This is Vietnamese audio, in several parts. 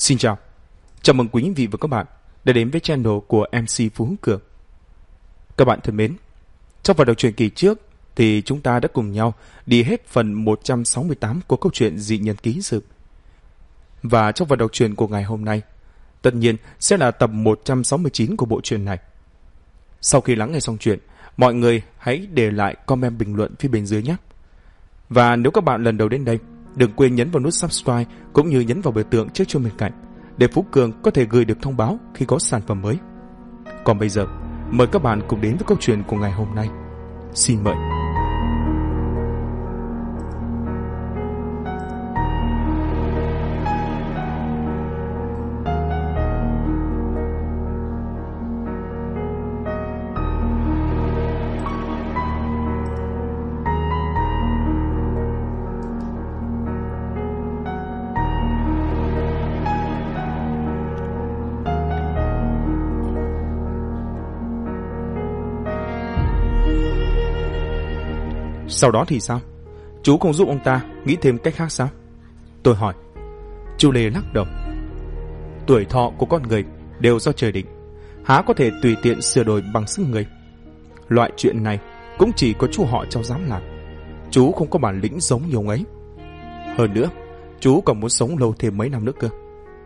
Xin chào, chào mừng quý vị và các bạn đã đến với channel của MC Phú Cường. Các bạn thân mến, trong phần đọc truyện kỳ trước thì chúng ta đã cùng nhau đi hết phần 168 của câu chuyện Dị Nhân Ký Sự. Và trong phần đọc truyện của ngày hôm nay, tất nhiên sẽ là tập 169 của bộ truyện này. Sau khi lắng nghe xong chuyện, mọi người hãy để lại comment bình luận phía bên dưới nhé. Và nếu các bạn lần đầu đến đây, đừng quên nhấn vào nút subscribe cũng như nhấn vào biểu tượng chiếc chuông bên cạnh để Phú Cường có thể gửi được thông báo khi có sản phẩm mới. Còn bây giờ, mời các bạn cùng đến với câu chuyện của ngày hôm nay. Xin mời. Sau đó thì sao? Chú không giúp ông ta nghĩ thêm cách khác sao? Tôi hỏi. Chú Lê lắc đầu. Tuổi thọ của con người đều do trời định, há có thể tùy tiện sửa đổi bằng sức người. Loại chuyện này cũng chỉ có chú họ cháu dám làm. Chú không có bản lĩnh giống như ông ấy. Hơn nữa, chú còn muốn sống lâu thêm mấy năm nữa cơ.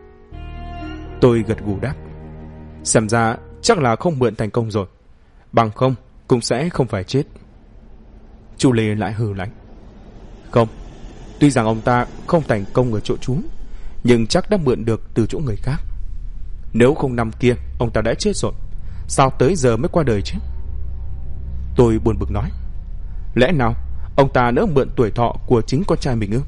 Tôi gật gù đáp. Xem ra chắc là không mượn thành công rồi, bằng không cũng sẽ không phải chết. Chú Lê lại hừ lạnh. Không, tuy rằng ông ta không thành công ở chỗ chú, nhưng chắc đã mượn được từ chỗ người khác. Nếu không năm kia ông ta đã chết rồi, sao tới giờ mới qua đời chứ? Tôi buồn bực nói. Lẽ nào ông ta nỡ mượn tuổi thọ của chính con trai mình ư?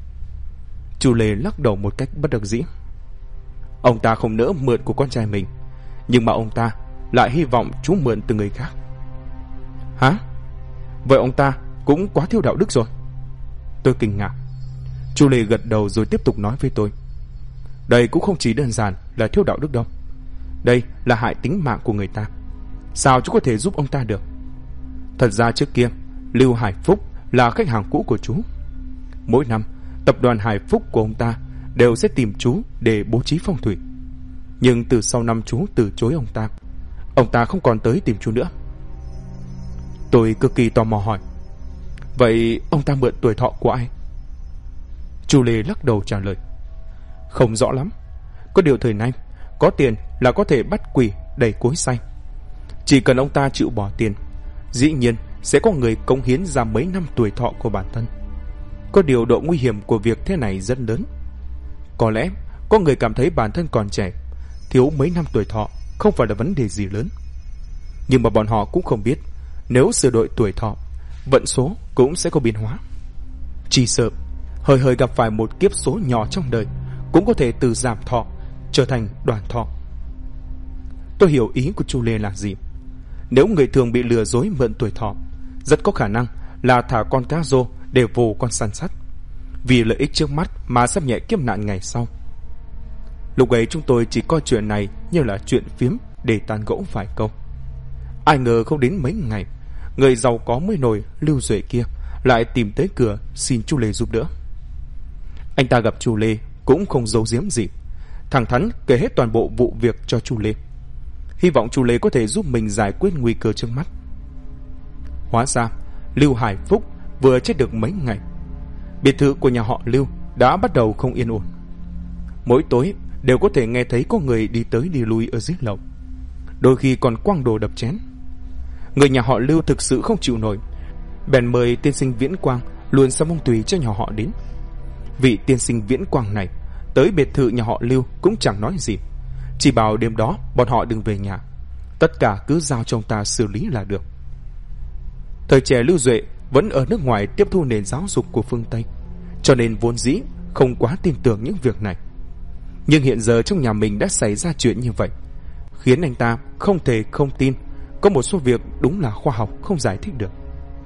Chú Lê lắc đầu một cách bất đắc dĩ. Ông ta không nỡ mượn của con trai mình, nhưng mà ông ta lại hy vọng chú mượn từ người khác. Hả? Vậy ông ta cũng quá thiếu đạo đức rồi. Tôi kinh ngạc. Chú Lê gật đầu rồi tiếp tục nói với tôi. Đây cũng không chỉ đơn giản là thiếu đạo đức đâu. Đây là hại tính mạng của người ta. Sao chú có thể giúp ông ta được? Thật ra trước kia Lưu Hải Phúc là khách hàng cũ của chú. Mỗi năm tập đoàn Hải Phúc của ông ta đều sẽ tìm chú để bố trí phong thủy. Nhưng từ sau năm chú từ chối ông ta không còn tới tìm chú nữa. Tôi cực kỳ tò mò hỏi. Vậy ông ta mượn tuổi thọ của ai? Chú Lê lắc đầu trả lời. Không rõ lắm. Có điều thời nay có tiền là có thể bắt quỷ đẩy cối xay. Chỉ cần ông ta chịu bỏ tiền, dĩ nhiên sẽ có người cống hiến ra mấy năm tuổi thọ của bản thân. Có điều độ nguy hiểm của việc thế này rất lớn. Có lẽ có người cảm thấy bản thân còn trẻ, thiếu mấy năm tuổi thọ không phải là vấn đề gì lớn. Nhưng mà bọn họ cũng không biết, nếu sửa đổi tuổi thọ, vận số cũng sẽ có biến hóa. Chỉ sợ hơi gặp phải một kiếp số nhỏ trong đời cũng có thể từ giảm thọ trở thành đoàn thọ. Tôi hiểu ý của chú Lê là gì. Nếu người thường bị lừa dối mượn tuổi thọ, rất có khả năng là thả con cá rô để vồ con săn sắt, vì lợi ích trước mắt mà xem nhẹ kiếp nạn ngày sau. Lúc ấy chúng tôi chỉ coi chuyện này như là chuyện phiếm để tán gẫu vài câu. Ai ngờ không đến mấy ngày, người giàu có mới nổi Lưu Duệ kia lại tìm tới cửa xin chú Lê giúp đỡ. Anh ta gặp chú Lê cũng không giấu giếm gì, thẳng thắn kể hết toàn bộ vụ việc cho chú Lê, hy vọng chú Lê có thể giúp mình giải quyết nguy cơ trước mắt. Hóa ra Lưu Hải Phúc vừa chết được mấy ngày, biệt thự của nhà họ Lưu đã bắt đầu không yên ổn. Mỗi tối đều có thể nghe thấy có người đi tới đi lui ở dưới lầu, đôi khi còn quăng đồ đập chén. Người nhà họ Lưu thực sự không chịu nổi, bèn mời tiên sinh Viễn Quang luôn xăm phong thủy cho nhà họ đến. Vị tiên sinh Viễn Quang này tới biệt thự nhà họ Lưu cũng chẳng nói gì, chỉ bảo đêm đó bọn họ đừng về nhà, tất cả cứ giao cho ông ta xử lý là được. Thời trẻ Lưu Duệ vẫn ở nước ngoài tiếp thu nền giáo dục của phương Tây, cho nên vốn dĩ không quá tin tưởng những việc này. Nhưng hiện giờ trong nhà mình đã xảy ra chuyện như vậy, khiến anh ta không thể không tin có một số việc đúng là khoa học không giải thích được.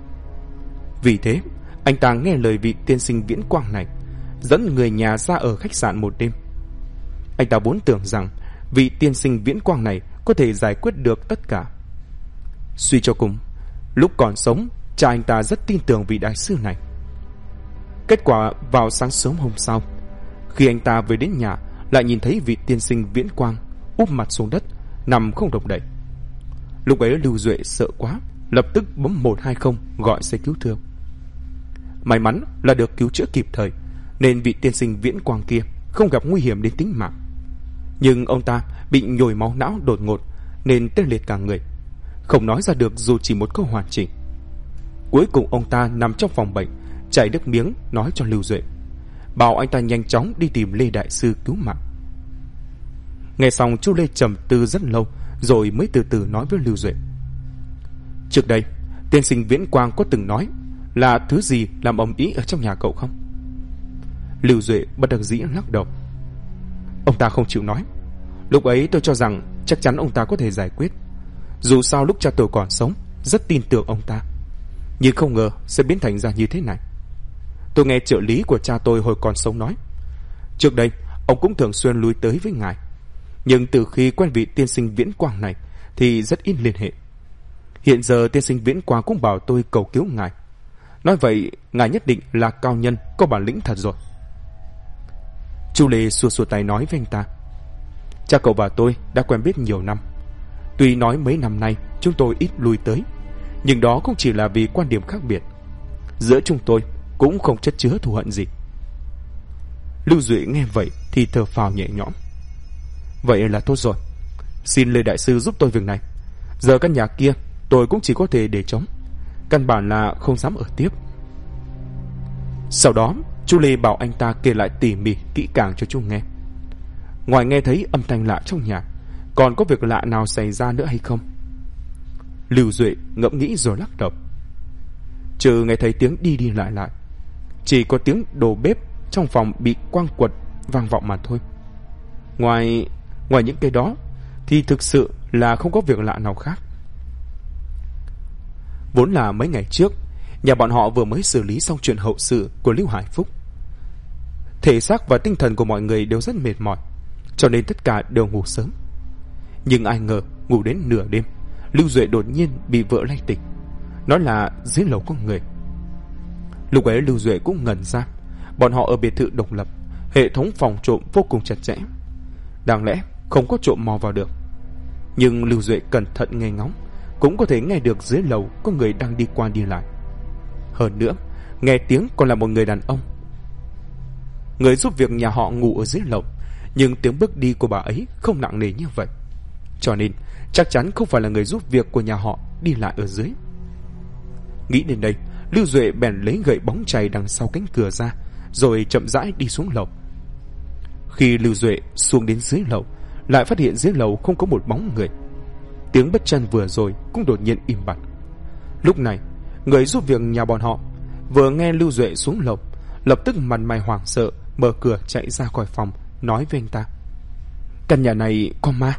Vì thế anh ta nghe lời vị tiên sinh Viễn Quang này, dẫn người nhà ra ở khách sạn một đêm. Anh ta vốn tưởng rằng vị tiên sinh Viễn Quang này có thể giải quyết được tất cả. Suy cho cùng, lúc còn sống, cha anh ta rất tin tưởng vị đại sư này. Kết quả vào sáng sớm hôm sau, khi anh ta về đến nhà, lại nhìn thấy vị tiên sinh Viễn Quang úp mặt xuống đất, nằm không động đậy. Lúc ấy Lưu Duệ sợ quá, lập tức bấm 120 gọi xe cứu thương. May mắn là được cứu chữa kịp thời, nên vị tiên sinh Viễn Quang kia không gặp nguy hiểm đến tính mạng. Nhưng ông ta bị nhồi máu não đột ngột nên tê liệt cả người, không nói ra được dù chỉ một câu hoàn chỉnh. Cuối cùng ông ta nằm trong phòng bệnh, chảy nước miếng nói cho Lưu Duệ, bảo anh ta nhanh chóng đi tìm Lê đại sư cứu mạng. Nghe xong, chú Lê trầm tư rất lâu rồi mới từ từ nói với Lưu Duệ. Trước đây tiên sinh Viễn Quang có từng nói là thứ gì làm ầm ĩ ở trong nhà cậu không? Lưu Duệ bất đắc dĩ lắc đầu. Ông ta không chịu nói. Lúc ấy tôi cho rằng chắc chắn ông ta có thể giải quyết. Dù sao lúc cha tôi còn sống, rất tin tưởng ông ta, nhưng không ngờ sẽ biến thành ra như thế này. Tôi nghe trợ lý của cha tôi hồi còn sống nói, trước đây ông cũng thường xuyên lui tới với ngài, nhưng từ khi quen vị tiên sinh Viễn Quang này thì rất ít liên hệ. Hiện giờ tiên sinh Viễn Quang cũng bảo tôi cầu cứu ngài. Nói vậy ngài nhất định là cao nhân, có bản lĩnh thật rồi. Chu Lê xua xua tay nói với anh ta, cha cậu và tôi đã quen biết nhiều năm. Tuy nói mấy năm nay chúng tôi ít lui tới, nhưng đó cũng chỉ là vì quan điểm khác biệt. Giữa chúng tôi cũng không chất chứa thù hận gì. Lưu Duệ nghe vậy thì thở phào nhẹ nhõm. Vậy là tốt rồi. Xin Lê đại sư giúp tôi việc này. Giờ căn nhà kia tôi cũng chỉ có thể để trống, căn bản là không dám ở tiếp. Sau đó chú Lê bảo anh ta kể lại tỉ mỉ kỹ càng cho chú nghe. Ngoài nghe thấy âm thanh lạ trong nhà, còn có việc lạ nào xảy ra nữa hay không? Lưu Duệ ngẫm nghĩ rồi lắc đầu. Trừ nghe thấy tiếng đi đi lại lại, chỉ có tiếng đồ bếp trong phòng bị quang quật vang vọng mà thôi. Ngoài những cái đó thì thực sự là không có việc lạ nào khác. Vốn là mấy ngày trước, nhà bọn họ vừa mới xử lý xong chuyện hậu sự của Lưu Hải Phúc. Thể xác và tinh thần của mọi người đều rất mệt mỏi, cho nên tất cả đều ngủ sớm. Nhưng ai ngờ ngủ đến nửa đêm, Lưu Duệ đột nhiên bị vợ lay tỉnh, nói là dưới lầu có người. Lúc ấy Lưu Duệ cũng ngẩn ra. Bọn họ ở biệt thự độc lập, hệ thống phòng trộm vô cùng chặt chẽ, đáng lẽ không có trộm mò vào được. Nhưng Lưu Duệ cẩn thận nghe ngóng, cũng có thể nghe được dưới lầu có người đang đi qua đi lại. Hơn nữa, nghe tiếng còn là một người đàn ông. Người giúp việc nhà họ ngủ ở dưới lầu, nhưng tiếng bước đi của bà ấy không nặng nề như vậy, cho nên chắc chắn không phải là người giúp việc của nhà họ đi lại ở dưới. Nghĩ đến đây, Lưu Duệ bèn lấy gậy bóng chày đằng sau cánh cửa ra, rồi chậm rãi đi xuống lầu. Khi Lưu Duệ xuống đến dưới lầu, lại phát hiện dưới lầu không có một bóng người. Tiếng bước chân vừa rồi cũng đột nhiên im bặt. Lúc này, người giúp việc nhà bọn họ vừa nghe Lưu Duệ xuống lầu, lập tức mặt mày hoảng sợ, mở cửa chạy ra khỏi phòng, nói với anh ta, căn nhà này có ma.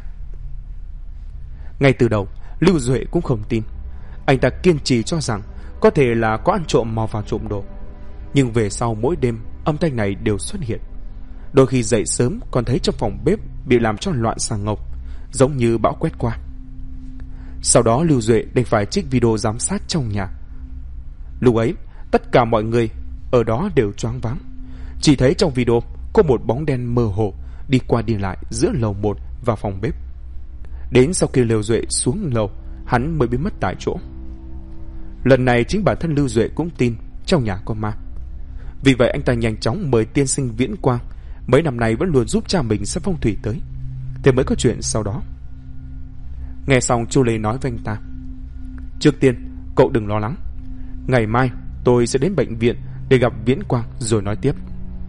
Ngay từ đầu, Lưu Duệ cũng không tin. Anh ta kiên trì cho rằng có thể là có ăn trộm mò vào trộm đồ. Nhưng về sau mỗi đêm âm thanh này đều xuất hiện. Đôi khi dậy sớm còn thấy trong phòng bếp bị làm cho loạn xà ngọc, giống như bão quét qua. Sau đó Lưu Duệ đành phải trích video giám sát trong nhà. Lúc ấy tất cả mọi người ở đó đều choáng váng. Chỉ thấy trong video có một bóng đen mơ hồ đi qua đi lại giữa lầu 1 và phòng bếp. Đến sau khi Lưu Duệ xuống lầu, hắn mới biến mất tại chỗ. Lần này chính bản thân Lưu Duệ cũng tin trong nhà có ma. Vì vậy anh ta nhanh chóng mời tiên sinh Viễn Quang, mấy năm nay vẫn luôn giúp cha mình xem phong thủy tới, thế mới có chuyện sau đó. Nghe xong, Chu Lê nói với anh ta, trước tiên cậu đừng lo lắng, ngày mai tôi sẽ đến bệnh viện để gặp Viễn Quang rồi nói tiếp.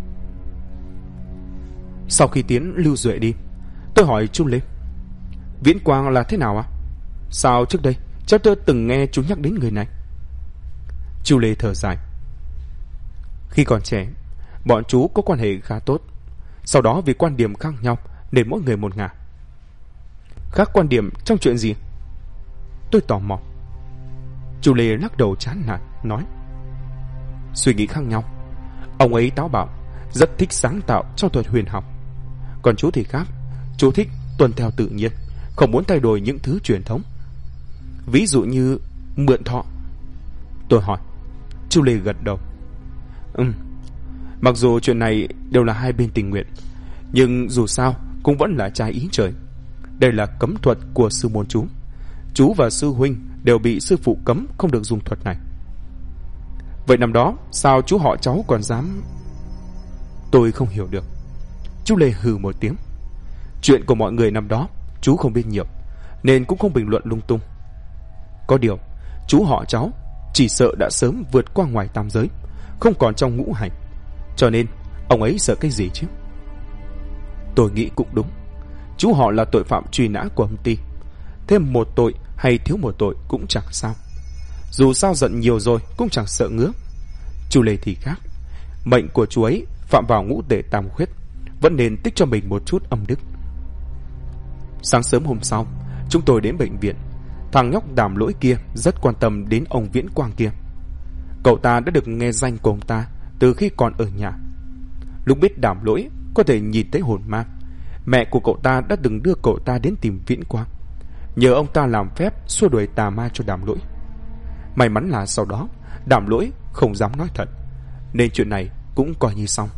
Sau khi tiến Lưu Duệ đi, tôi hỏi Chu Lê, Viễn Quang là thế nào ạ? Sao trước đây cháu chưa từng nghe chú nhắc đến người này? Chu Lê thở dài. Khi còn trẻ, bọn chú có quan hệ khá tốt. Sau đó vì quan điểm khác nhau nên mỗi người một ngả. Khác quan điểm trong chuyện gì? Tôi tò mò. Chu Lê lắc đầu chán nản, nói, suy nghĩ khác nhau. Ông ấy táo bạo, rất thích sáng tạo trong thuật huyền học. Còn chú thì khác, chú thích tuân theo tự nhiên, không muốn thay đổi những thứ truyền thống. Ví dụ như mượn thọ. Tôi hỏi. Chu Lê gật đầu. Mặc dù chuyện này đều là hai bên tình nguyện, Nhưng dù sao cũng vẫn là trái ý trời. Đây là cấm thuật của sư môn chú. Chú và sư huynh đều bị sư phụ cấm không được dùng thuật này. Vậy năm đó sao chú họ cháu còn dám... Tôi không hiểu được. Chú Lê hừ một tiếng. Chuyện của mọi người năm đó chú không biết nhiều, nên cũng không bình luận lung tung. Có điều chú họ cháu chỉ sợ đã sớm vượt qua ngoài tam giới, không còn trong ngũ hành, cho nên ông ấy sợ cái gì chứ? Tôi nghĩ cũng đúng. Chú họ là tội phạm truy nã của âm ty, thêm một tội hay thiếu một tội cũng chẳng sao. Dù sao giận nhiều rồi cũng chẳng sợ ngứa. Chú Lê thì khác. Mệnh của chú ấy phạm vào ngũ tệ tam khuyết, vẫn nên tích cho mình một chút âm đức. Sáng sớm hôm sau, chúng tôi đến bệnh viện. Thằng nhóc Đàm Lỗi kia rất quan tâm đến ông Viễn Quang kia. Cậu ta đã được nghe danh của ông ta từ khi còn ở nhà. Lúc biết Đàm Lỗi có thể nhìn thấy hồn ma, mẹ của cậu ta đã từng đưa cậu ta đến tìm Viễn Quang, nhờ ông ta làm phép xua đuổi tà ma cho Đàm Lỗi. May mắn là sau đó Đàm Lỗi không dám nói thật, nên chuyện này cũng coi như xong.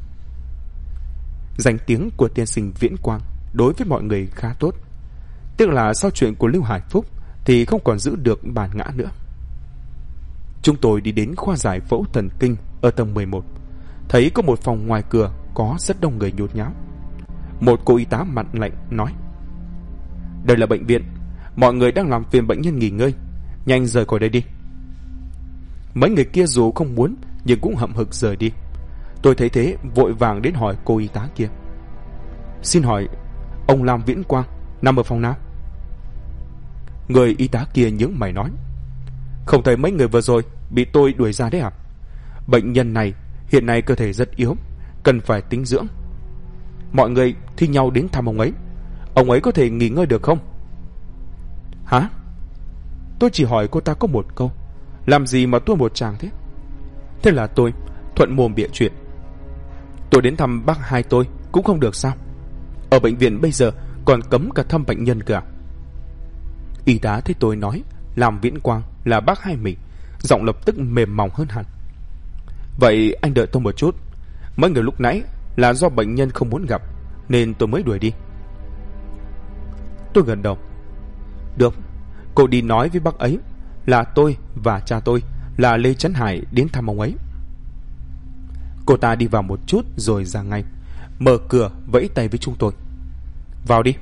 Danh tiếng của tiên sinh Viễn Quang đối với mọi người khá tốt. Tiếc là sau chuyện của Lưu Hải Phúc thì không còn giữ được bản ngã nữa. Chúng tôi đi đến khoa giải phẫu thần kinh ở tầng 11. Thấy có một phòng ngoài cửa có rất đông người nhốn nháo. Một cô y tá mặt lạnh nói: "Đây là bệnh viện, mọi người đang làm phiền bệnh nhân nghỉ ngơi, nhanh rời khỏi đây đi." Mấy người kia dù không muốn nhưng cũng hậm hực rời đi. Tôi thấy thế vội vàng đến hỏi cô y tá kia: "Xin hỏi ông Lam Viễn Quang nằm ở phòng nào?" Người y tá kia nhướng mày nói: "Không thấy mấy người vừa rồi bị tôi đuổi ra đấy à? Bệnh nhân này hiện nay cơ thể rất yếu, cần phải tĩnh dưỡng. Mọi người thi nhau đến thăm ông ấy có thể nghỉ ngơi được không?" "Hả?" Tôi chỉ hỏi cô ta có một câu, làm gì mà tua một tràng thế? Thế là tôi thuận mồm bịa chuyện: "Tôi đến thăm bác hai tôi cũng không được sao? Ở bệnh viện bây giờ còn cấm cả thăm bệnh nhân cả." Y tá thấy tôi nói Lam Viễn Quang là bác hai mình, giọng lập tức mềm mỏng hơn hẳn: "Vậy anh đợi tôi một chút. Mấy người lúc nãy là do bệnh nhân không muốn gặp, nên tôi mới đuổi đi." Tôi gật đầu: "Được, cô đi nói với bác ấy là tôi và cha tôi là Lê Trấn Hải đến thăm ông ấy." Cô ta đi vào một chút rồi ra ngay, mở cửa vẫy tay với chúng tôi: "Vào đi."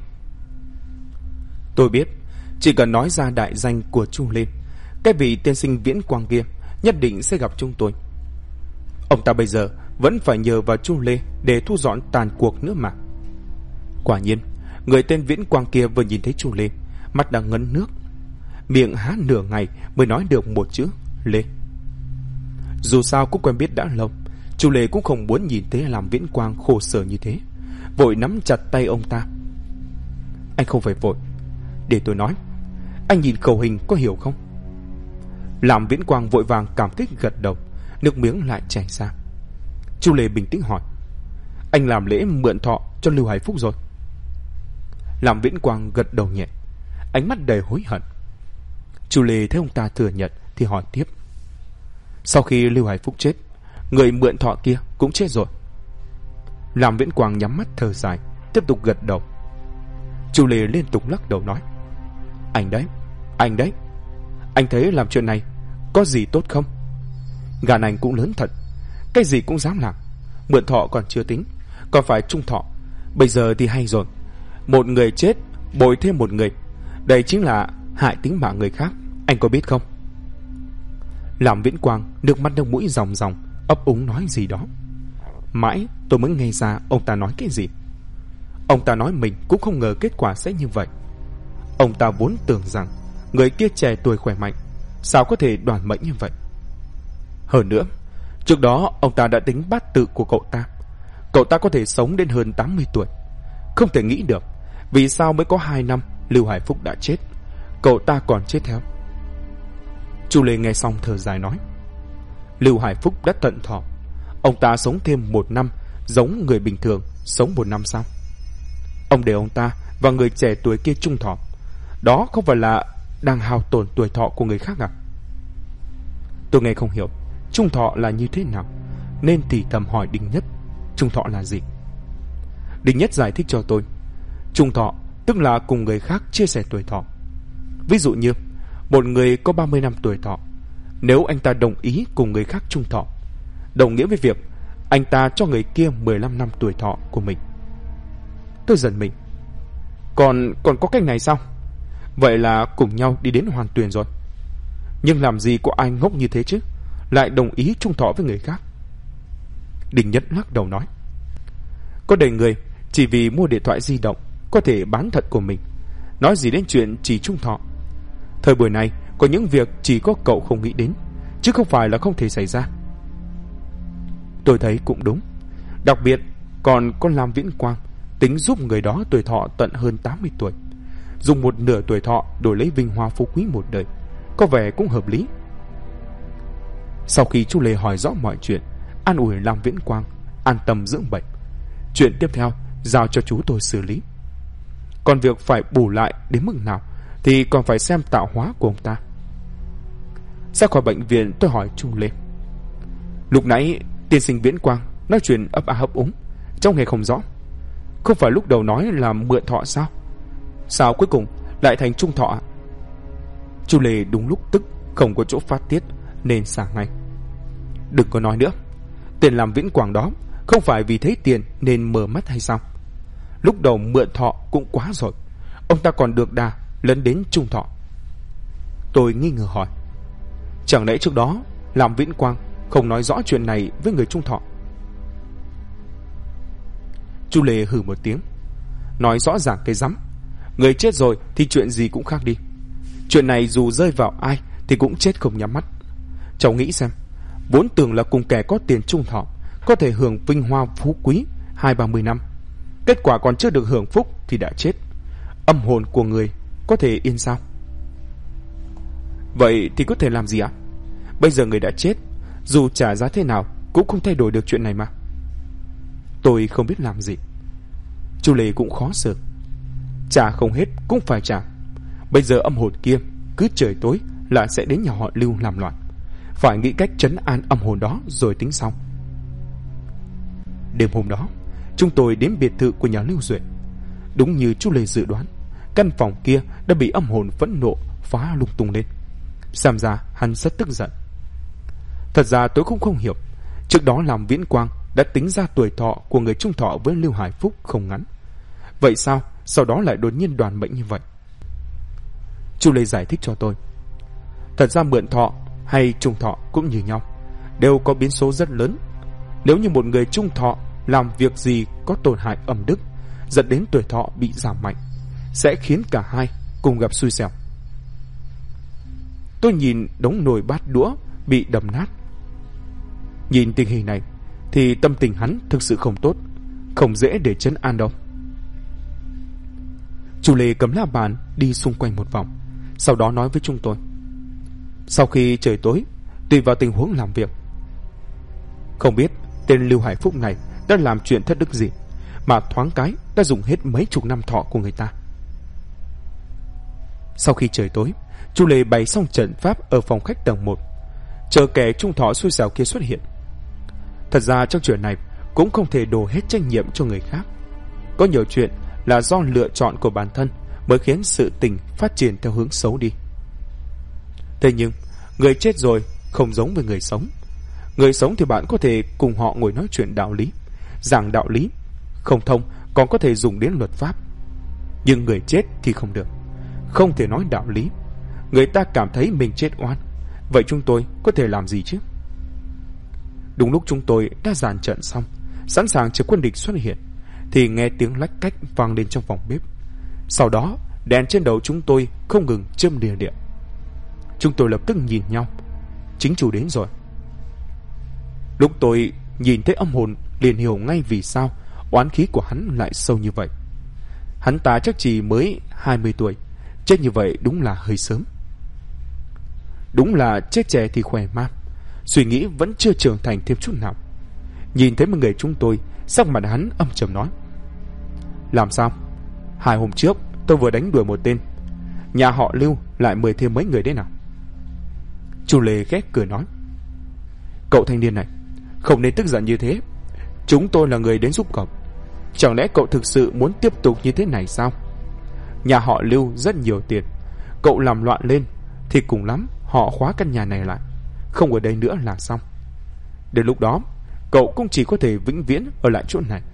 Tôi biết chỉ cần nói ra đại danh của Chu lên, cái vị tiên sinh Viễn Quang kia nhất định sẽ gặp chúng tôi. Ông ta bây giờ vẫn phải nhờ vào Chu Lê để thu dọn tàn cuộc nữa mà. Quả nhiên, người tên Viễn Quang kia vừa nhìn thấy Chu Lê, mắt đang ngấn nước, miệng há nửa ngày mới nói được một chữ Lê. Dù sao cũng quen biết đã lâu, Chu Lê cũng không muốn nhìn thấy Lam Viễn Quang khổ sở như thế, vội nắm chặt tay ông ta: "Anh không phải vội, để tôi nói. Anh nhìn khẩu hình có hiểu không?" Lam Viễn Quang vội vàng cảm kích gật đầu, nước miếng lại chảy ra. Chu Lê bình tĩnh hỏi: "Anh làm lễ mượn thọ cho Lưu Hải Phúc rồi?" Lam Viễn Quang gật đầu nhẹ, ánh mắt đầy hối hận. Chu Lê thấy ông ta thừa nhận thì hỏi tiếp: "Sau khi Lưu Hải Phúc chết, người mượn thọ kia cũng chết rồi?" Lam Viễn Quang nhắm mắt thở dài, tiếp tục gật đầu. Chu Lê liên tục lắc đầu nói: Anh đấy, anh thấy làm chuyện này có gì tốt không? Gan anh cũng lớn thật, cái gì cũng dám làm. Mượn thọ còn chưa tính, còn phải trung thọ. Bây giờ thì hay rồi, một người chết bồi thêm một người, đây chính là hại tính mạng người khác, anh có biết không?" Lam Viễn Quang nước mắt nước mũi ròng ròng, ấp úng nói gì đó. Mãi tôi mới nghe ra ông ta nói cái gì. Ông ta nói mình cũng không ngờ kết quả sẽ như vậy. Ông ta vốn tưởng rằng người kia trẻ tuổi khỏe mạnh, sao có thể đoản mệnh như vậy. Hơn nữa, trước đó ông ta đã tính bát tự của cậu ta. Cậu ta có thể sống đến hơn 80 tuổi. Không thể nghĩ được vì sao mới có 2 năm Lưu Hải Phúc đã chết, cậu ta còn chết theo. Chu Lê nghe xong thở dài nói: Lưu Hải Phúc đã tận thọ, ông ta sống thêm 1 năm giống người bình thường sống 1 năm sao? Ông để ông ta và người trẻ tuổi kia chung thọ, đó không phải là đang hao tổn tuổi thọ của người khác à? Tôi nghe không hiểu chung thọ là như thế nào, nên thì thầm hỏi Đinh Nhất chung thọ là gì. Đinh Nhất giải thích cho tôi. Chung thọ tức là cùng người khác chia sẻ tuổi thọ. Ví dụ như một người có 30 năm tuổi thọ, nếu anh ta đồng ý cùng người khác chung thọ, đồng nghĩa với việc anh ta cho người kia 15 năm tuổi thọ của mình. Tôi giật mình. Còn có cách này sao? Vậy là cùng nhau đi đến hoàn tuyền rồi. Nhưng làm gì có ai ngốc như thế chứ, lại đồng ý chung thọ với người khác. Đinh Nhất lắc đầu nói. Có đầy người chỉ vì mua điện thoại di động có thể bán thật của mình, nói gì đến chuyện chỉ chung thọ. Thời buổi này có những việc chỉ có cậu không nghĩ đến, chứ không phải là không thể xảy ra. Tôi thấy cũng đúng. Đặc biệt còn có Lam Viễn Quang tính giúp người đó tuổi thọ tận hơn 80 tuổi, dùng một nửa tuổi thọ đổi lấy vinh hoa phú quý một đời, có vẻ cũng hợp lý. Sau khi chú Lê hỏi rõ mọi chuyện, an ủi Lam Viễn Quang an tâm dưỡng bệnh, chuyện tiếp theo giao cho chú tôi xử lý. Còn việc phải bù lại đến mức nào thì còn phải xem tạo hóa của ông ta. Ra khỏi bệnh viện, tôi hỏi chú Lê. Lúc nãy tiên sinh Viễn Quang nói chuyện ấp a hấp úng, trong nghe không rõ. Không phải lúc đầu nói là mượn thọ sao? Sao cuối cùng lại thành chung thọ? Chú Lê đúng lúc tức không có chỗ phát tiết nên xả ngay. Đừng có nói nữa. Tiền làm Viễn Quang đó không phải vì thấy tiền nên mờ mắt hay sao? Lúc đầu mượn thọ cũng quá rồi, ông ta còn được đà lấn đến chung thọ. Tôi nghi ngờ hỏi. Chẳng lẽ trước đó làm Viễn Quang không nói rõ chuyện này với người chung thọ? Chú Lê hừ một tiếng. Nói rõ ràng cái rắm. Người chết rồi thì chuyện gì cũng khác đi. Chuyện này dù rơi vào ai thì cũng chết không nhắm mắt. Cháu nghĩ xem, vốn tưởng là cùng kẻ có tiền chung thọ có thể hưởng vinh hoa phú quý 20-30 năm, kết quả còn chưa được hưởng phúc thì đã chết. Âm hồn của người có thể yên sao? Vậy thì có thể làm gì ạ? Bây giờ người đã chết, dù trả giá thế nào cũng không thay đổi được chuyện này mà. Tôi không biết làm gì. Chú Lê cũng khó xử. Trả không hết cũng phải trả. Bây giờ âm hồn kia cứ trời tối là sẽ đến nhà họ Lưu làm loạn. Phải nghĩ cách trấn an âm hồn đó rồi tính sau. Đêm hôm đó, chúng tôi đến biệt thự của nhà Lưu Duệ. Đúng như chú Lê dự đoán, căn phòng kia đã bị âm hồn phẫn nộ phá lung tung lên. Xem ra hắn rất tức giận. Thật ra tôi cũng không hiểu, trước đó làm Viễn Quang đã tính ra tuổi thọ của người chung thọ với Lưu Hải Phúc không ngắn. Vậy sao sau đó lại đột nhiên đoàn mệnh như vậy? Chú Lê giải thích cho tôi. Thật ra mượn thọ hay chung thọ cũng như nhau, đều có biến số rất lớn. Nếu như một người chung thọ làm việc gì có tổn hại âm đức, dẫn đến tuổi thọ bị giảm mạnh, sẽ khiến cả hai cùng gặp xui xẻo. Tôi nhìn đống nồi bát đũa bị đập nát. Nhìn tình hình này thì tâm tình hắn thực sự không tốt, không dễ để trấn an đâu. Chú Lê cầm la bàn đi xung quanh một vòng, sau đó nói với chúng tôi. Sau khi trời tối, tùy vào tình huống làm việc. Không biết tên Lưu Hải Phúc này đã làm chuyện thất đức gì mà thoáng cái đã dùng hết mấy chục năm thọ của người ta. Sau khi trời tối, chú Lê bày xong trận pháp ở phòng khách tầng 1, chờ kẻ chung thọ xui xẻo kia xuất hiện. Thật ra trong chuyện này cũng không thể đổ hết trách nhiệm cho người khác. Có nhiều chuyện là do lựa chọn của bản thân mới khiến sự tình phát triển theo hướng xấu đi. Thế nhưng người chết rồi không giống với người sống. Người sống thì bạn có thể cùng họ ngồi nói chuyện đạo lý, giảng đạo lý, không thông còn có thể dùng đến luật pháp. Nhưng người chết thì không được, không thể nói đạo lý. Người ta cảm thấy mình chết oan, vậy chúng tôi có thể làm gì chứ? Đúng lúc chúng tôi đã dàn trận xong, sẵn sàng chờ quân địch xuất hiện, thì nghe tiếng lách cách vang lên trong phòng bếp. Sau đó đèn trên đầu chúng tôi không ngừng châm đìa điện. Chúng tôi lập tức nhìn nhau. Chính chủ đến rồi. Lúc tôi nhìn thấy âm hồn liền hiểu ngay vì sao oán khí của hắn lại sâu như vậy. Hắn ta chắc chỉ mới 20 tuổi, chết như vậy đúng là hơi sớm. Đúng là chết trẻ thì khỏe ma, suy nghĩ vẫn chưa trưởng thành thêm chút nào. Nhìn thấy một người chúng tôi, sắc mặt hắn âm trầm nói. Làm sao? 2 hôm trước tôi vừa đánh đuổi một tên, nhà họ Lưu lại mời thêm mấy người đấy nào? Chú Lê ghét cười nói. Cậu thanh niên này không nên tức giận như thế. Chúng tôi là người đến giúp cậu. Chẳng lẽ cậu thực sự muốn tiếp tục như thế này sao? Nhà họ Lưu rất nhiều tiền, cậu làm loạn lên thì cùng lắm họ khóa căn nhà này lại, không ở đây nữa là xong. Đến lúc đó cậu cũng chỉ có thể vĩnh viễn ở lại chỗ này.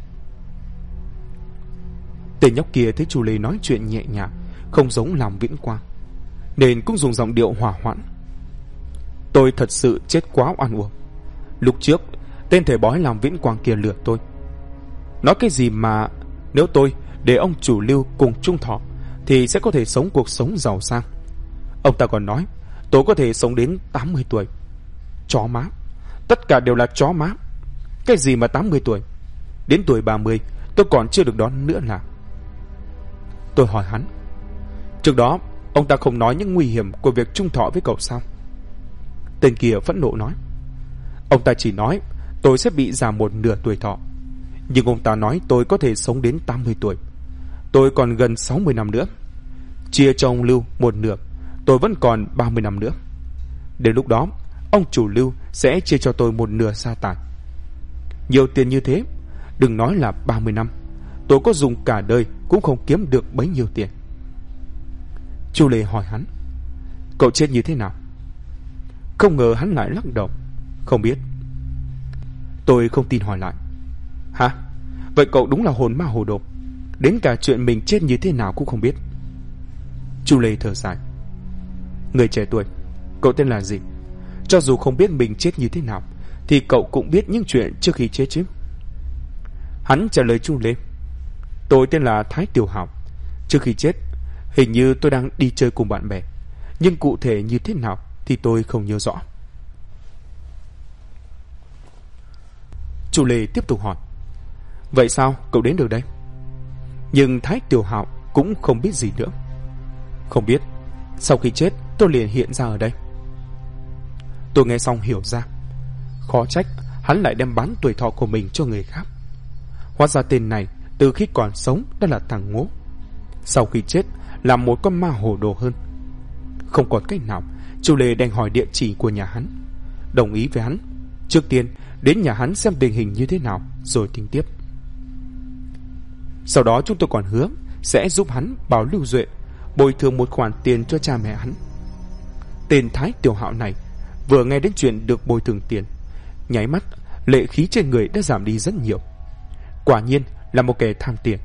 Tên nhóc kia thấy Chu Lê nói chuyện nhẹ nhàng, không giống làm Viễn Quang, nên cũng dùng giọng điệu hòa hoãn. Tôi thật sự chết quá oan uổng. Lúc trước tên thầy bói làm Viễn Quang kia lừa tôi, nói cái gì mà nếu tôi để ông chủ Lưu cùng chung thọ thì sẽ có thể sống cuộc sống giàu sang. Ông ta còn nói tôi có thể sống đến 80 tuổi. Chó má, tất cả đều là chó má. Cái gì mà 80 tuổi? Đến tuổi 30 tôi còn chưa được đón nữa là. Tôi hỏi hắn, trước đó ông ta không nói những nguy hiểm của việc chung thọ với cậu sao? Tên kia phẫn nộ nói, ông ta chỉ nói tôi sẽ bị giảm một nửa tuổi thọ, nhưng ông ta nói tôi có thể sống đến 80 tuổi. Tôi còn gần 60 năm nữa. Chia cho ông Lưu một nửa, tôi vẫn còn 30 năm nữa. Đến lúc đó ông chủ Lưu sẽ chia cho tôi một nửa gia tài. Nhiều tiền như thế, đừng nói là 30 năm, tôi có dùng cả đời cũng không kiếm được bấy nhiêu tiền. Chu Lê hỏi hắn, cậu chết như thế nào? Không ngờ hắn lại lắc đầu, không biết. Tôi không tin hỏi lại, hả? Vậy cậu đúng là hồn ma hồ đồ, đến cả chuyện mình chết như thế nào cũng không biết. Chu Lê thở dài, người trẻ tuổi, cậu tên là gì? Cho dù không biết mình chết như thế nào thì cậu cũng biết những chuyện trước khi chết chứ. Hắn trả lời Chu Lê, tôi tên là Thái Tiểu Hạo. Trước khi chết, hình như tôi đang đi chơi cùng bạn bè, nhưng cụ thể như thế nào thì tôi không nhớ rõ. Chu Lê tiếp tục hỏi, vậy sao cậu đến được đây? Nhưng Thái Tiểu Hạo cũng không biết gì nữa. Không biết, sau khi chết tôi liền hiện ra ở đây. Tôi nghe xong hiểu ra, khó trách hắn lại đem bán tuổi thọ của mình cho người khác. Hóa ra tên này từ khi còn sống đã là thằng ngố, sau khi chết là một con ma hồ đồ hơn. Không còn cách nào, Chu Lê đành hỏi địa chỉ của nhà hắn, đồng ý với hắn. Trước tiên đến nhà hắn xem tình hình như thế nào rồi tính tiếp. Sau đó chúng tôi còn hứa sẽ giúp hắn bảo Lưu Duệ bồi thường một khoản tiền cho cha mẹ hắn. Tên Thái Tiểu Hạo này vừa nghe đến chuyện được bồi thường tiền, nháy mắt lệ khí trên người đã giảm đi rất nhiều. Quả nhiên là một kẻ tham tiền.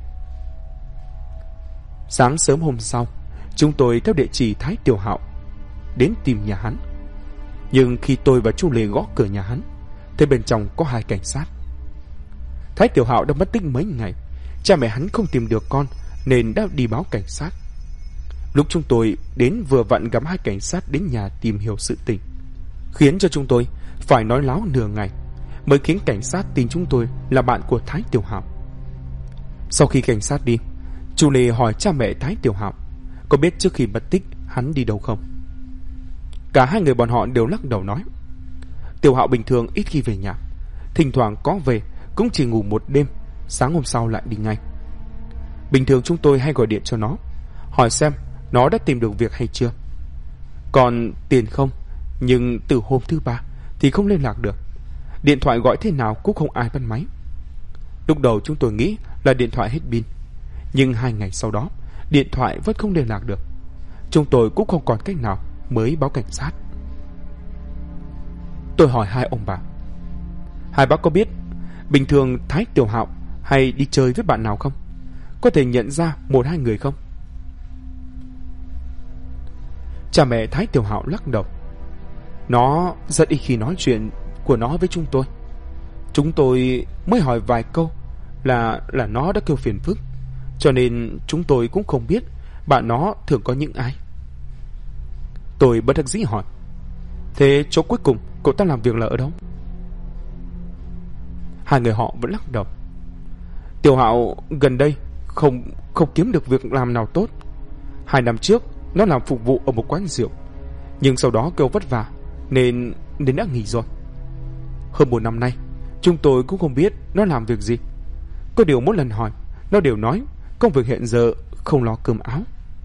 Sáng sớm hôm sau, chúng tôi theo địa chỉ Thái Tiểu Hạo đến tìm nhà hắn. Nhưng khi tôi và Chu Lê gõ cửa nhà hắn, thấy bên trong có 2 cảnh sát. Thái Tiểu Hạo đã mất tích mấy ngày, cha mẹ hắn không tìm được con nên đã đi báo cảnh sát. Lúc chúng tôi đến vừa vặn gặp 2 cảnh sát đến nhà tìm hiểu sự tình, khiến cho chúng tôi phải nói láo nửa ngày mới khiến cảnh sát tin chúng tôi là bạn của Thái Tiểu Hạo. Sau khi cảnh sát đi, Chu Lê hỏi cha mẹ Thái Tiểu Hạo có biết trước khi mất tích hắn đi đâu không. Cả 2 người bọn họ đều lắc đầu nói, Tiểu Hạo bình thường ít khi về nhà, thỉnh thoảng có về cũng chỉ ngủ một đêm, sáng hôm sau lại đi ngay. Bình thường chúng tôi hay gọi điện cho nó, hỏi xem nó đã tìm được việc hay chưa. Còn tiền không, nhưng từ hôm thứ 3 thì không liên lạc được. Điện thoại gọi thế nào cũng không ai bắt máy. Lúc đầu chúng tôi nghĩ là điện thoại hết pin, nhưng 2 ngày sau đó điện thoại vẫn không liên lạc được. Chúng tôi cũng không còn cách nào mới báo cảnh sát. Tôi hỏi 2 ông bà, 2 bác có biết bình thường Thái Tiểu Hạo hay đi chơi với bạn nào không? Có thể nhận ra 1-2 người không? Cha mẹ Thái Tiểu Hạo lắc đầu, nó rất ít khi nói chuyện của nó với chúng tôi. Chúng tôi mới hỏi vài câu là nó đã kêu phiền phức, cho nên chúng tôi cũng không biết bạn nó thường có những ai. Tôi bất đắc dĩ hỏi, thế chỗ cuối cùng cậu ta làm việc là ở đâu? 2 người họ vẫn lắc đầu. Tiểu Hạo gần đây không kiếm được việc làm nào tốt. 2 năm trước nó làm phục vụ ở một quán rượu, nhưng sau đó kêu vất vả nên đã nghỉ rồi. Hơn 1 năm nay chúng tôi cũng không biết nó làm việc gì. Có điều mỗi lần hỏi nó đều nói công việc hiện giờ không lo cơm áo.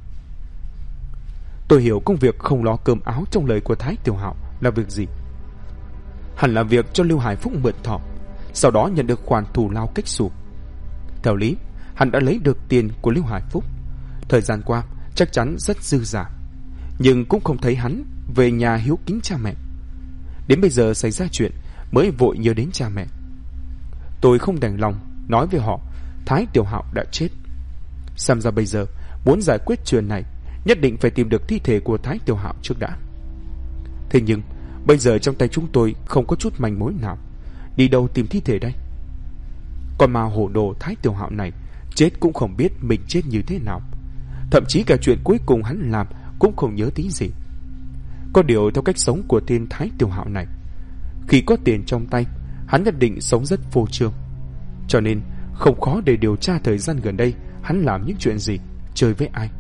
Tôi hiểu công việc không lo cơm áo trong lời của Thái Tiểu Hạo là việc gì. Hẳn là việc cho Lưu Hải Phúc mượn thọ, sau đó nhận được khoản thù lao cách xù. Theo lý, hắn đã lấy được tiền của Lưu Hải Phúc. Thời gian qua chắc chắn rất dư dả, nhưng cũng không thấy hắn về nhà hiếu kính cha mẹ. Đến bây giờ xảy ra chuyện mới vội nhớ đến cha mẹ. Tôi không đành lòng nói với họ Thái Tiểu Hạo đã chết. Xem ra bây giờ muốn giải quyết chuyện này, nhất định phải tìm được thi thể của Thái Tiểu Hạo trước đã. Thế nhưng bây giờ trong tay chúng tôi không có chút manh mối nào. Đi đâu tìm thi thể đây? Con ma hổ đồ Thái Tiểu Hạo này chết cũng không biết mình chết như thế nào. Thậm chí cả chuyện cuối cùng hắn làm cũng không nhớ tí gì. Có điều theo cách sống của tên Thái Tiểu Hạo này, khi có tiền trong tay, hắn nhất định sống rất phô trương. Cho nên không khó để điều tra thời gian gần đây hắn làm những chuyện gì, chơi với ai.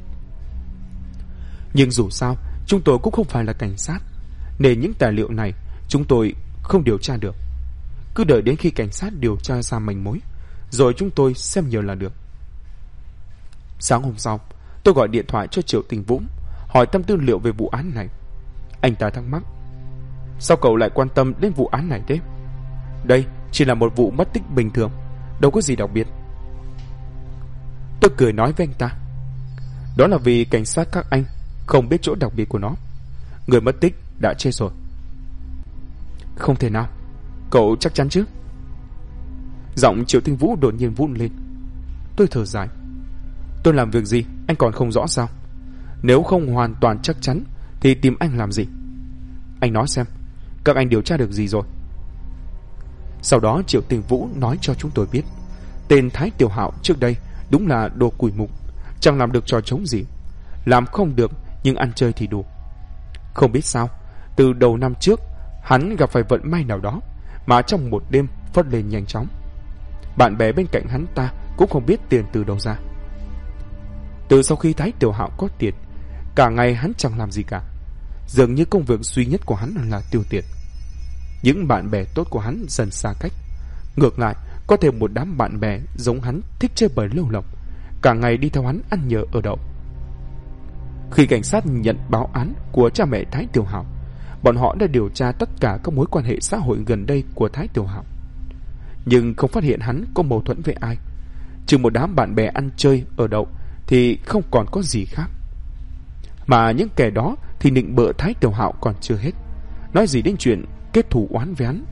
Nhưng dù sao chúng tôi cũng không phải là cảnh sát, nên những tài liệu này chúng tôi không điều tra được. Cứ đợi đến khi cảnh sát điều tra ra manh mối, rồi chúng tôi xem nhiều là được. Sáng hôm sau, tôi gọi điện thoại cho Triệu Tình Vũ, hỏi thăm tư liệu về vụ án này. Anh ta thắc mắc: sao cậu lại quan tâm đến vụ án này thế? Đây chỉ là một vụ mất tích bình thường, đâu có gì đặc biệt. Tôi cười nói với anh ta: đó là vì cảnh sát các anh không biết chỗ đặc biệt của nó. Người mất tích đã chết rồi. Không thể nào, cậu chắc chắn chứ? Giọng Triệu Tinh Vũ đột nhiên vun lên. Tôi thở dài: tôi làm việc gì anh còn không rõ sao? Nếu không hoàn toàn chắc chắn thì tìm anh làm gì? Anh nói xem, các anh điều tra được gì rồi? Sau đó Triệu Tinh Vũ nói cho chúng tôi biết, tên Thái Tiểu Hạo trước đây đúng là đồ cùi mục, chẳng làm được trò trống gì. Làm không được nhưng ăn chơi thì đủ. Không biết sao, từ đầu năm trước hắn gặp phải vận may nào đó mà trong một đêm phất lên nhanh chóng. Bạn bè bên cạnh hắn ta cũng không biết tiền từ đâu ra. Từ sau khi Thái Tiểu Hạo có tiền, cả ngày hắn chẳng làm gì cả. Dường như công việc duy nhất của hắn là tiêu tiền. Những bạn bè tốt của hắn dần xa cách. Ngược lại, có thêm một đám bạn bè giống hắn thích chơi bời lêu lỏng, cả ngày đi theo hắn ăn nhờ ở đậu. Khi cảnh sát nhận báo án của cha mẹ Thái Tiểu Hạo, bọn họ đã điều tra tất cả các mối quan hệ xã hội gần đây của Thái Tiểu Hạo, nhưng không phát hiện hắn có mâu thuẫn với ai. Trừ một đám bạn bè ăn chơi ở đậu thì không còn có gì khác. Mà những kẻ đó thì nịnh bợ Thái Tiểu Hạo còn chưa hết, nói gì đến chuyện kết thù oán với hắn.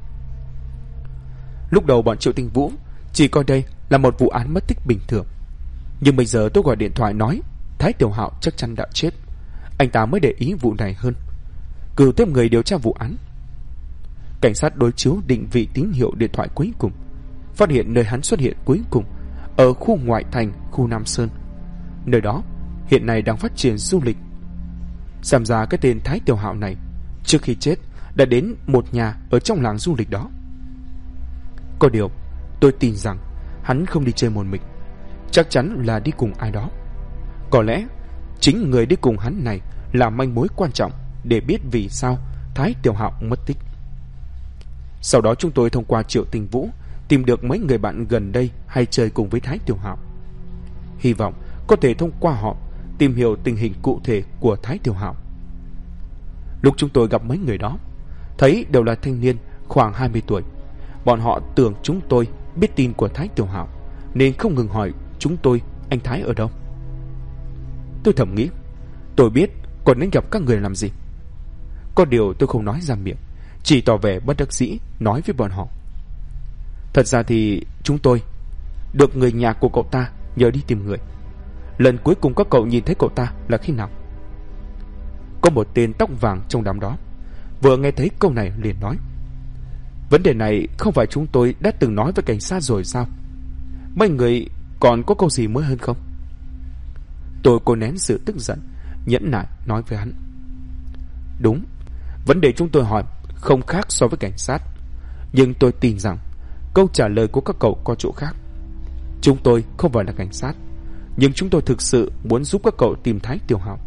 Lúc đầu bọn Triệu Tinh Vũ chỉ coi đây là một vụ án mất tích bình thường, nhưng bây giờ tôi gọi điện thoại nói Thái Tiểu Hạo chắc chắn đã chết, anh ta mới để ý vụ này hơn, cử thêm người điều tra vụ án. Cảnh sát đối chiếu định vị tín hiệu điện thoại cuối cùng, phát hiện nơi hắn xuất hiện cuối cùng ở khu ngoại thành, khu Nam Sơn. Nơi đó hiện nay đang phát triển du lịch. Xem ra cái tên Thái Tiểu Hạo này trước khi chết đã đến một nhà ở trong làng du lịch đó. Có điều tôi tin rằng hắn không đi chơi một mình, chắc chắn là đi cùng ai đó. Có lẽ chính người đi cùng hắn này là manh mối quan trọng để biết vì sao Thái Tiểu Hạo mất tích. Sau đó chúng tôi thông qua Triệu Tinh Vũ tìm được mấy người bạn gần đây hay chơi cùng với Thái Tiểu Hạo. Hy vọng có thể thông qua họ tìm hiểu tình hình cụ thể của Thái Tiểu Hạo. Lúc chúng tôi gặp mấy người đó, thấy đều là thanh niên khoảng 20 tuổi. Bọn họ tưởng chúng tôi biết tin của Thái Tiểu Hạo nên không ngừng hỏi chúng tôi anh Thái ở đâu. Tôi thầm nghĩ, tôi biết còn nên gặp các người làm gì. Có điều tôi không nói ra miệng, chỉ tỏ vẻ bất đắc dĩ nói với bọn họ. Thật ra thì chúng tôi được người nhà của cậu ta nhờ đi tìm người. Lần cuối cùng các cậu nhìn thấy cậu ta là khi nào? Có một tên tóc vàng trong đám đó vừa nghe thấy câu này liền nói, vấn đề này không phải chúng tôi đã từng nói với cảnh sát rồi sao? Mấy người còn có câu gì mới hơn không? Tôi cố nén sự tức giận, nhẫn nại nói với hắn, đúng, vấn đề chúng tôi hỏi không khác so với cảnh sát, nhưng tôi tin rằng câu trả lời của các cậu có chỗ khác. Chúng tôi không phải là cảnh sát, nhưng chúng tôi thực sự muốn giúp các cậu tìm Thái Tiểu Hạo.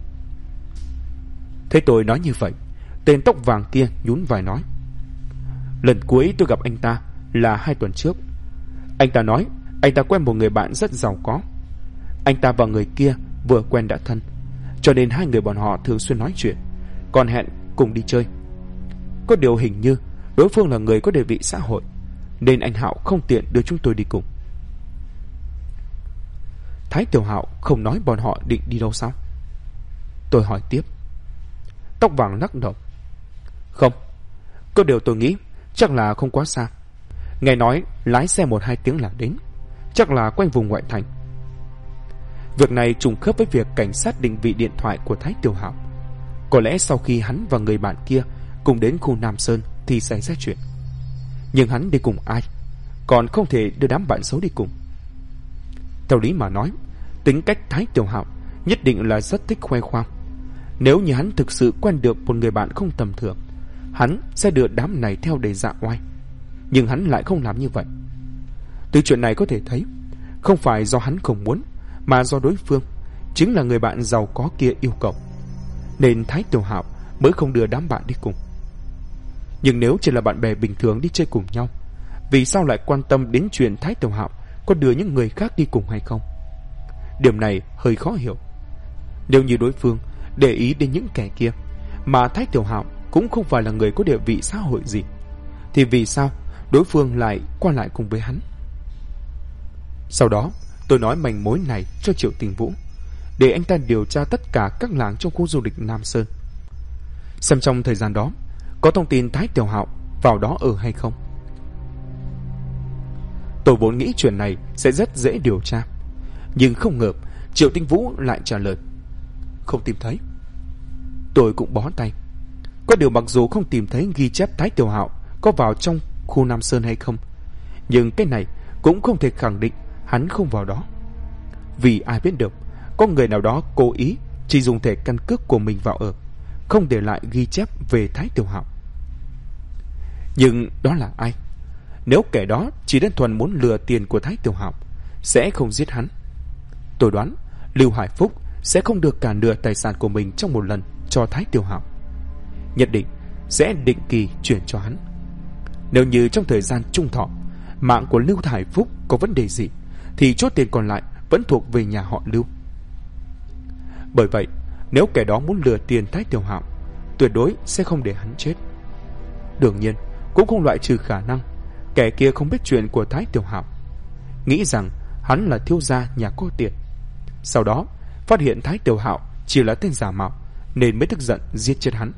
Thấy tôi nói như vậy, tên tóc vàng kia nhún vai nói, lần cuối tôi gặp anh ta là 2 tuần trước. Anh ta nói anh ta quen một người bạn rất giàu có. Anh ta và người kia vừa quen đã thân, cho nên hai người bọn họ thường xuyên nói chuyện, còn hẹn cùng đi chơi. Có điều hình như đối phương là người có địa vị xã hội, nên anh Hạo không tiện đưa chúng tôi đi cùng. Thái Tiểu Hạo không nói bọn họ định đi đâu sao? Tôi hỏi tiếp. Tóc vàng lắc đầu. Không, có điều tôi nghĩ chắc là không quá xa. Nghe nói lái xe 1-2 tiếng là đến, chắc là quanh vùng ngoại thành. Việc này trùng khớp với việc cảnh sát định vị điện thoại của Thái Tiểu Hạo. Có lẽ sau khi hắn và người bạn kia cùng đến khu Nam Sơn thì xảy ra chuyện. Nhưng hắn đi cùng ai, còn không thể đưa đám bạn xấu đi cùng. Theo lý mà nói, tính cách Thái Tiểu Hạo nhất định là rất thích khoe khoang. Nếu như hắn thực sự quen được một người bạn không tầm thường, hắn sẽ đưa đám này theo để dạ oai. Nhưng hắn lại không làm như vậy. Từ chuyện này có thể thấy, không phải do hắn không muốn, mà do đối phương, chính là người bạn giàu có kia yêu cầu, nên Thái Tiểu Hạo mới không đưa đám bạn đi cùng. Nhưng nếu chỉ là bạn bè bình thường đi chơi cùng nhau, vì sao lại quan tâm đến chuyện Thái Tiểu Hạo có đưa những người khác đi cùng hay không? Điểm này hơi khó hiểu. Nếu như đối phương để ý đến những kẻ kia, mà Thái Tiểu Hạo cũng không phải là người có địa vị xã hội gì, thì vì sao đối phương lại qua lại cùng với hắn? Sau đó tôi nói manh mối này cho Triệu Tình Vũ, để anh ta điều tra tất cả các làng trong khu du lịch Nam Sơn, xem trong thời gian đó có thông tin Thái Tiểu Hạo vào đó ở hay không. Tôi vốn nghĩ chuyện này sẽ rất dễ điều tra, nhưng không ngờ Triệu Tinh Vũ lại trả lời không tìm thấy. Tôi cũng bó tay. Có điều mặc dù không tìm thấy ghi chép Thái Tiểu Hạo có vào trong khu Nam Sơn hay không, nhưng cái này cũng không thể khẳng định hắn không vào đó. Vì ai biết được, có người nào đó cố ý chỉ dùng thẻ căn cước của mình vào ở, không để lại ghi chép về Thái Tiểu Hạo. Nhưng đó là ai? Nếu kẻ đó chỉ đơn thuần muốn lừa tiền của Thái Tiểu Hạo, sẽ không giết hắn. Tôi đoán Lưu Hải Phúc sẽ không được cả nửa tài sản của mình trong một lần cho Thái Tiểu Hạo, nhất định sẽ định kỳ chuyển cho hắn. Nếu như trong thời gian trung thọ mạng của Lưu Hải Phúc có vấn đề gì, thì chốt tiền còn lại vẫn thuộc về nhà họ Lưu. Bởi vậy, nếu kẻ đó muốn lừa tiền Thái Tiểu Hạo, tuyệt đối sẽ không để hắn chết. Đương nhiên, cũng không loại trừ khả năng kẻ kia không biết chuyện của Thái Tiểu Hạo, nghĩ rằng hắn là thiếu gia nhà có tiền, sau đó phát hiện Thái Tiểu Hạo chỉ là tên giả mạo nên mới tức giận giết chết hắn.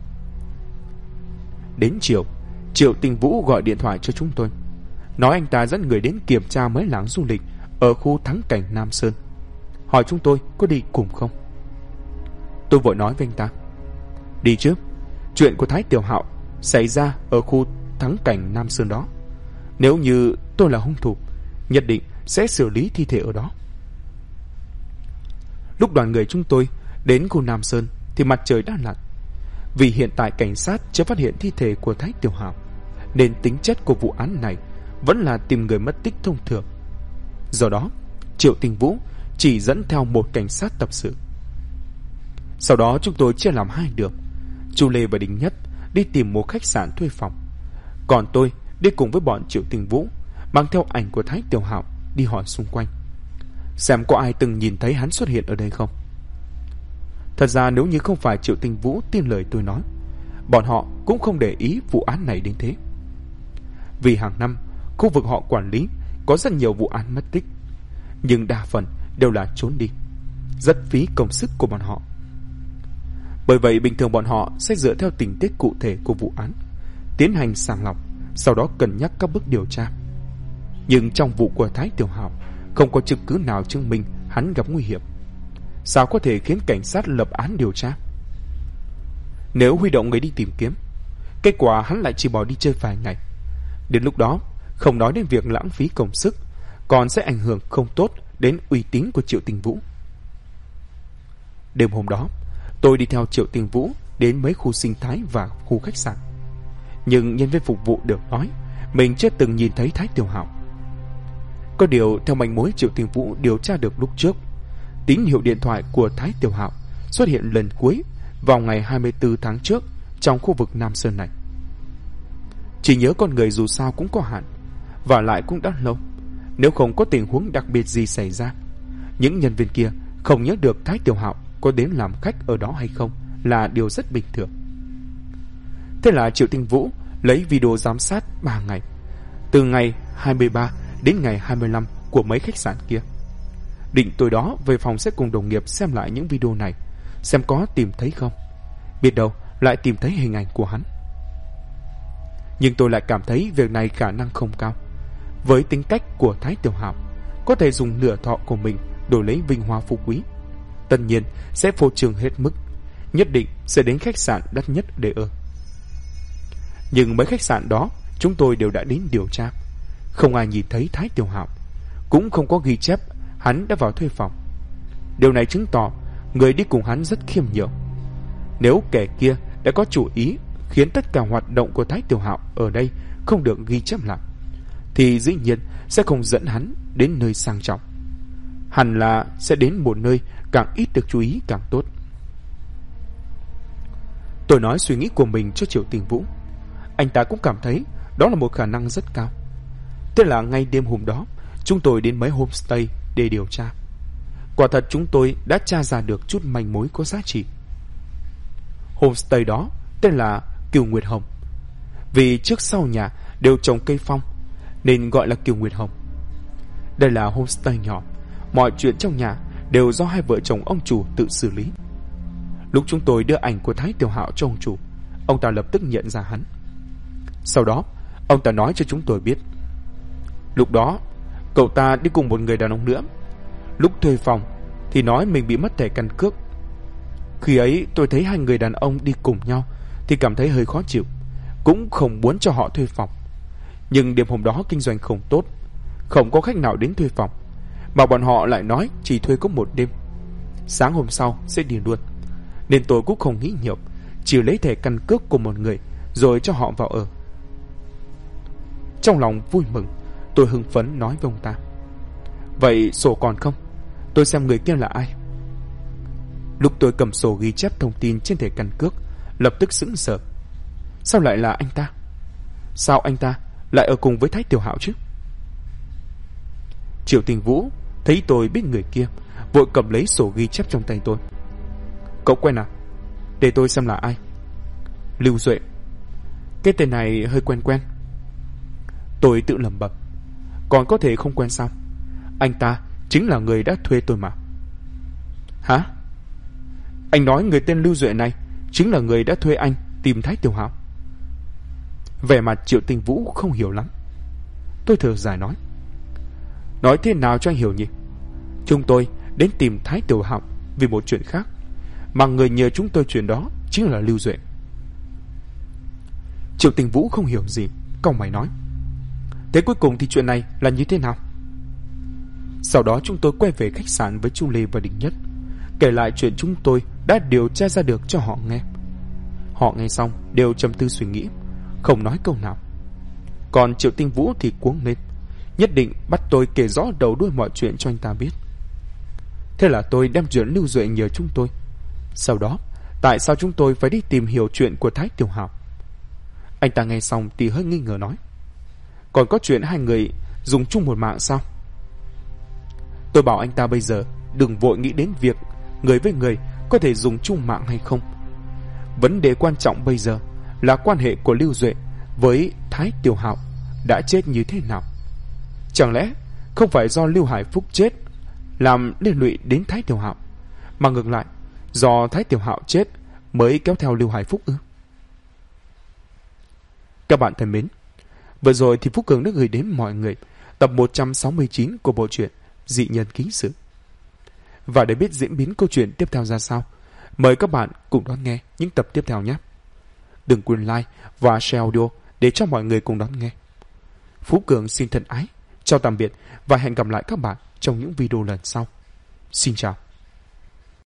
Đến chiều, Triệu Tình Vũ gọi điện thoại cho chúng tôi, nói anh ta dẫn người đến kiểm tra mấy làng du lịch ở khu thắng cảnh Nam Sơn, hỏi chúng tôi có đi cùng không. Tôi vội nói với anh ta, đi chứ, chuyện của Thái Tiểu Hạo xảy ra ở khu thắng cảnh Nam Sơn đó. Nếu như tôi là hung thủ, nhất định sẽ xử lý thi thể ở đó. Lúc đoàn người chúng tôi đến khu Nam Sơn thì mặt trời đã lặn. Vì hiện tại cảnh sát chưa phát hiện thi thể của Thái Tiểu Hạo, nên tính chất của vụ án này vẫn là tìm người mất tích thông thường. Do đó, Triệu Tình Vũ chỉ dẫn theo một cảnh sát tập sự. Sau đó chúng tôi chia làm hai đường. Chu Lê và Đình Nhất đi tìm một khách sạn thuê phòng, còn tôi đi cùng với bọn Triệu Tình Vũ, mang theo ảnh của Thái Tiểu Hạo đi hỏi xung quanh, xem có ai từng nhìn thấy hắn xuất hiện ở đây không. Thật ra nếu như không phải Triệu Tình Vũ tin lời tôi nói, bọn họ cũng không để ý vụ án này đến thế. Vì hàng năm khu vực họ quản lý có rất nhiều vụ án mất tích, nhưng đa phần đều là trốn đi, rất phí công sức của bọn họ. Bởi vậy bình thường bọn họ sẽ dựa theo tình tiết cụ thể của vụ án tiến hành sàng lọc, sau đó cân nhắc các bước điều tra. Nhưng trong vụ của Thái Tiểu Hạo không có chứng cứ nào chứng minh hắn gặp nguy hiểm, sao có thể khiến cảnh sát lập án điều tra? Nếu huy động người đi tìm kiếm, kết quả hắn lại chỉ bỏ đi chơi vài ngày, đến lúc đó không nói đến việc lãng phí công sức, còn sẽ ảnh hưởng không tốt đến uy tín của Triệu Tình Vũ. Đêm hôm đó, tôi đi theo Triệu Tình Vũ đến mấy khu sinh thái và khu khách sạn, nhưng nhân viên phục vụ đều nói mình chưa từng nhìn thấy Thái Tiểu Hạo. Có điều theo manh mối Triệu Tình Vũ điều tra được lúc trước, tín hiệu điện thoại của Thái Tiểu Hạo xuất hiện lần cuối vào ngày 24 tháng trước trong khu vực Nam Sơn này. Chỉ nhớ con người dù sao cũng có hạn, và lại cũng đã lâu, nếu không có tình huống đặc biệt gì xảy ra, những nhân viên kia không nhớ được Thái Tiểu Hạo có đến làm khách ở đó hay không là điều rất bình thường. Thế là Triệu Tình Vũ lấy video giám sát 3 ngày, từ ngày 23 đến ngày 25 của mấy khách sạn kia. Định tối đó về phòng sẽ cùng đồng nghiệp xem lại những video này, xem có tìm thấy không. Biết đâu lại tìm thấy hình ảnh của hắn. Nhưng tôi lại cảm thấy việc này khả năng không cao. Với tính cách của Thái Tiểu Hạo, có thể dùng nửa thọ của mình đổi lấy vinh hoa phú quý, tất nhiên sẽ phô trương hết mức, nhất định sẽ đến khách sạn đắt nhất để ở. Nhưng mấy khách sạn đó chúng tôi đều đã đến điều tra, không ai nhìn thấy Thái Tiểu Hạo, cũng không có ghi chép hắn đã vào thuê phòng. Điều này chứng tỏ người đi cùng hắn rất khiêm nhường. Nếu kẻ kia đã có chủ ý khiến tất cả hoạt động của Thái Tiểu Hạo ở đây không được ghi chép lại, thì dĩ nhiên sẽ không dẫn hắn đến nơi sang trọng. Hẳn là sẽ đến một nơi càng ít được chú ý càng tốt. Tôi nói suy nghĩ của mình cho Triệu Tình Vũ. Anh ta cũng cảm thấy đó là một khả năng rất cao. Thế là ngay đêm hôm đó, chúng tôi đến mấy homestay để điều tra. Quả thật chúng tôi đã tra ra được chút manh mối có giá trị. Homestay đó tên là Kiều Nguyệt Hồng. Vì trước sau nhà đều trồng cây phong nên gọi là Kiều Nguyệt Hồng. Đây là homestay nhỏ, mọi chuyện trong nhà đều do hai vợ chồng ông chủ tự xử lý. Lúc chúng tôi đưa ảnh của Thái Tiểu Hạo cho ông chủ, ông ta lập tức nhận ra hắn. Sau đó ông ta nói cho chúng tôi biết, lúc đó cậu ta đi cùng một người đàn ông nữa. Lúc thuê phòng thì nói mình bị mất thẻ căn cước. Khi ấy tôi thấy hai người đàn ông đi cùng nhau thì cảm thấy hơi khó chịu, cũng không muốn cho họ thuê phòng. Nhưng đêm hôm đó kinh doanh không tốt, không có khách nào đến thuê phòng, mà bọn họ lại nói chỉ thuê có một đêm, sáng hôm sau sẽ đi luôn. Nên tôi cũng không nghĩ nhiều, chỉ lấy thẻ căn cước của một người rồi cho họ vào ở. Trong lòng vui mừng, tôi hưng phấn nói với ông ta, vậy sổ còn không? Tôi xem người kia là ai. Lúc tôi cầm sổ ghi chép thông tin trên thẻ căn cước, lập tức sững sờ. Sao lại là anh ta? Sao anh ta lại ở cùng với Thái Tiểu Hạo chứ? Triệu Tình Vũ thấy tôi biết người kia, vội cầm lấy sổ ghi chép trong tay tôi. Cậu quen à? Để tôi xem là ai. Lưu Duệ. Cái tên này hơi quen quen. Tôi tự lẩm bẩm. Còn có thể không quen sao? Anh ta chính là người đã thuê tôi mà. Hả? Anh nói người tên Lưu Duệ này chính là người đã thuê anh tìm Thái Tiểu Hạo? Vẻ mặt Triệu Tình Vũ không hiểu lắm. Tôi thở dài nói, nói thế nào cho anh hiểu nhỉ? Chúng tôi đến tìm Thái Tiểu Hạo vì một chuyện khác, mà người nhờ chúng tôi chuyện đó chính là Lưu Duệ. Triệu Tình Vũ không hiểu gì, cau mày nói, thế cuối cùng thì chuyện này là như thế nào? Sau đó chúng tôi quay về khách sạn với Chu Lê và Đình Nhất, kể lại chuyện chúng tôi đã điều tra ra được cho họ nghe. Họ nghe xong đều trầm tư suy nghĩ, không nói câu nào. Còn Triệu Tinh Vũ thì cuống lên, nhất định bắt tôi kể rõ đầu đuôi mọi chuyện cho anh ta biết. Thế là tôi đem chuyện Lưu Duệ nhờ chúng tôi. Sau đó tại sao chúng tôi phải đi tìm hiểu chuyện của Thái Tiểu Hạo? Anh ta nghe xong thì hơi nghi ngờ nói, còn có chuyện hai người dùng chung một mạng sao? Tôi bảo anh ta bây giờ đừng vội nghĩ đến việc người với người có thể dùng chung mạng hay không. Vấn đề quan trọng bây giờ là quan hệ của Lưu Duệ với Thái Tiểu Hạo đã chết như thế nào. Chẳng lẽ không phải do Lưu Hải Phúc chết làm liên lụy đến Thái Tiểu Hạo, mà ngược lại do Thái Tiểu Hạo chết mới kéo theo Lưu Hải Phúc ư? Các bạn thân mến, vừa rồi thì Phúc Cường đã gửi đến mọi người tập 169 của bộ truyện Dị Nhân Ký Sự. Và để biết diễn biến câu chuyện tiếp theo ra sao, mời các bạn cùng đón nghe những tập tiếp theo nhé. Đừng quên like và share audio để cho mọi người cùng đón nghe. Phú Cường xin thân ái, chào tạm biệt và hẹn gặp lại các bạn trong những video lần sau. Xin chào.